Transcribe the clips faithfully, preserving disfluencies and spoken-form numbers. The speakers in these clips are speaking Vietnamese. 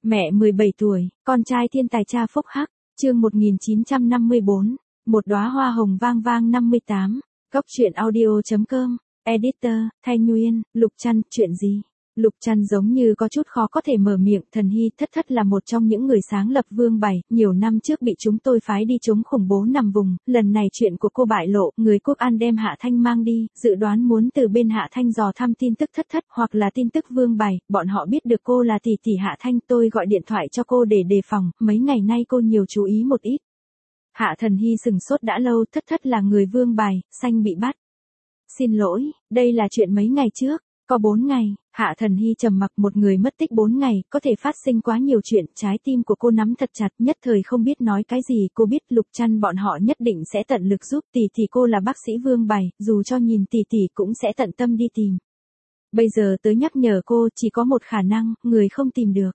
Mẹ mười bảy tuổi, con trai thiên tài cha phúc hắc, chương một nghìn chín trăm năm mươi bốn, một đóa hoa hồng vang vang năm mươi tám, Cốc truyện audio.com, editor, Thanh Nguyên, Lục Trăn, chuyện gì? Lục Trăn giống như có chút khó có thể mở miệng, Thần Hy thất thất là một trong những người sáng lập Vương Bảy, nhiều năm trước bị chúng tôi phái đi chống khủng bố nằm vùng, lần này chuyện của cô bại lộ, người Quốc An đem Hạ Thanh mang đi, dự đoán muốn từ bên Hạ Thanh dò thăm tin tức thất thất hoặc là tin tức Vương Bảy, bọn họ biết được cô là tỷ tỷ Hạ Thanh, tôi gọi điện thoại cho cô để đề phòng, mấy ngày nay cô nhiều chú ý một ít. Hạ Thần Hy sừng sốt đã lâu, thất thất là người Vương Bảy, xanh bị bắt. Xin lỗi, đây là chuyện mấy ngày trước. Có bốn ngày, Hạ Thần Hy trầm mặc, một người mất tích bốn ngày, có thể phát sinh quá nhiều chuyện, trái tim của cô nắm thật chặt, nhất thời không biết nói cái gì, cô biết Lục Trăn bọn họ nhất định sẽ tận lực giúp, tỷ tỷ cô là bác sĩ Vương Bảy, dù cho nhìn tỷ tỷ cũng sẽ tận tâm đi tìm. Bây giờ tới nhắc nhở cô, chỉ có một khả năng, người không tìm được.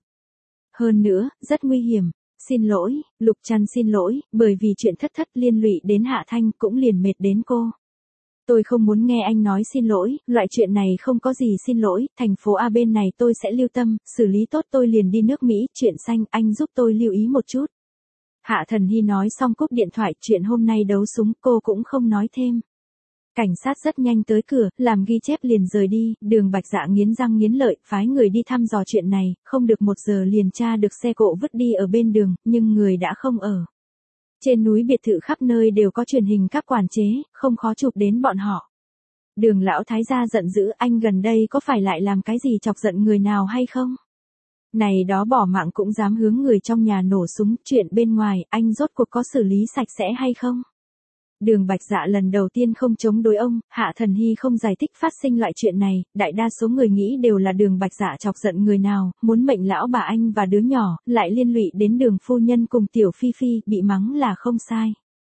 Hơn nữa, rất nguy hiểm. Xin lỗi, Lục Trăn xin lỗi, bởi vì chuyện thất thất liên lụy đến Hạ Thanh cũng liền mệt đến cô. Tôi không muốn nghe anh nói xin lỗi, loại chuyện này không có gì xin lỗi, thành phố A bên này tôi sẽ lưu tâm, xử lý tốt tôi liền đi nước Mỹ, chuyện xanh, anh giúp tôi lưu ý một chút. Hạ Thần Hy nói xong cúp điện thoại, chuyện hôm nay đấu súng, cô cũng không nói thêm. Cảnh sát rất nhanh tới cửa, làm ghi chép liền rời đi, Đường Bạch Dạ nghiến răng nghiến lợi, phái người đi thăm dò chuyện này, không được một giờ liền tra được xe cộ vứt đi ở bên đường, nhưng người đã không ở. Trên núi biệt thự khắp nơi đều có truyền hình các quản chế, không khó chụp đến bọn họ. Đường lão thái gia giận dữ, anh gần đây có phải lại làm cái gì chọc giận người nào hay không? Này đó bỏ mạng cũng dám hướng người trong nhà nổ súng, chuyện bên ngoài, anh rốt cuộc có xử lý sạch sẽ hay không? Đường Bạch Dạ lần đầu tiên không chống đối ông, Hạ Thần Hy không giải thích phát sinh loại chuyện này, đại đa số người nghĩ đều là Đường Bạch Dạ chọc giận người nào, muốn mệnh lão bà anh và đứa nhỏ, lại liên lụy đến Đường phu nhân cùng Tiểu Phi Phi, bị mắng là không sai.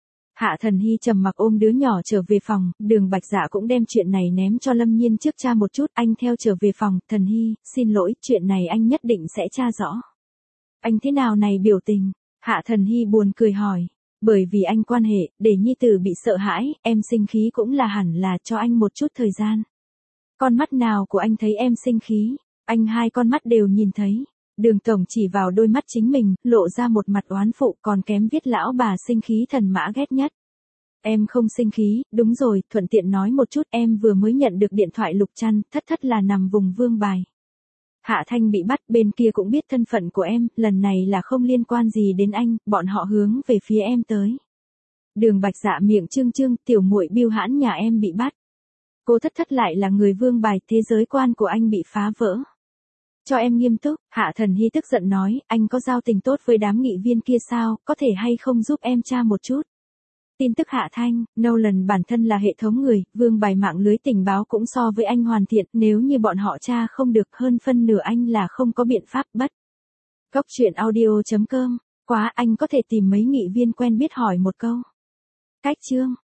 Hạ Thần Hy trầm mặc ôm đứa nhỏ trở về phòng, Đường Bạch Dạ cũng đem chuyện này ném cho Lâm Nhiên trước tra một chút, anh theo trở về phòng, Thần Hy, xin lỗi, chuyện này anh nhất định sẽ tra rõ. Anh thế nào này biểu tình? Hạ Thần Hy buồn cười hỏi. Bởi vì anh quan hệ, để nhi tử bị sợ hãi, em sinh khí cũng là hẳn là cho anh một chút thời gian. Con mắt nào của anh thấy em sinh khí, anh hai con mắt đều nhìn thấy. Đường Tổng chỉ vào đôi mắt chính mình, lộ ra một mặt oán phụ, còn kém viết lão bà sinh khí thần mã ghét nhất. Em không sinh khí, đúng rồi, thuận tiện nói một chút, em vừa mới nhận được điện thoại Lục Trăn, thất thất là nằm vùng Vương Bài. Hạ Thanh bị bắt, bên kia cũng biết thân phận của em, lần này là không liên quan gì đến anh, bọn họ hướng về phía em tới. Đường Bạch Dạ miệng trương trương, tiểu muội Bưu Hãn nhà em bị bắt. Cô thất thất lại là người Vương Bài, thế giới quan của anh bị phá vỡ. Cho em nghiêm túc, Hạ Thần Hy tức giận nói, anh có giao tình tốt với đám nghị viên kia sao, có thể hay không giúp em tra một chút. Tin tức Hạ Thanh, Nolan bản thân là hệ thống người, Vương Bài mạng lưới tình báo cũng so với anh hoàn thiện, nếu như bọn họ tra không được hơn phân nửa anh là không có biện pháp bắt. Cốc truyện audio.com, quá anh có thể tìm mấy nghị viên quen biết hỏi một câu. Cách chương.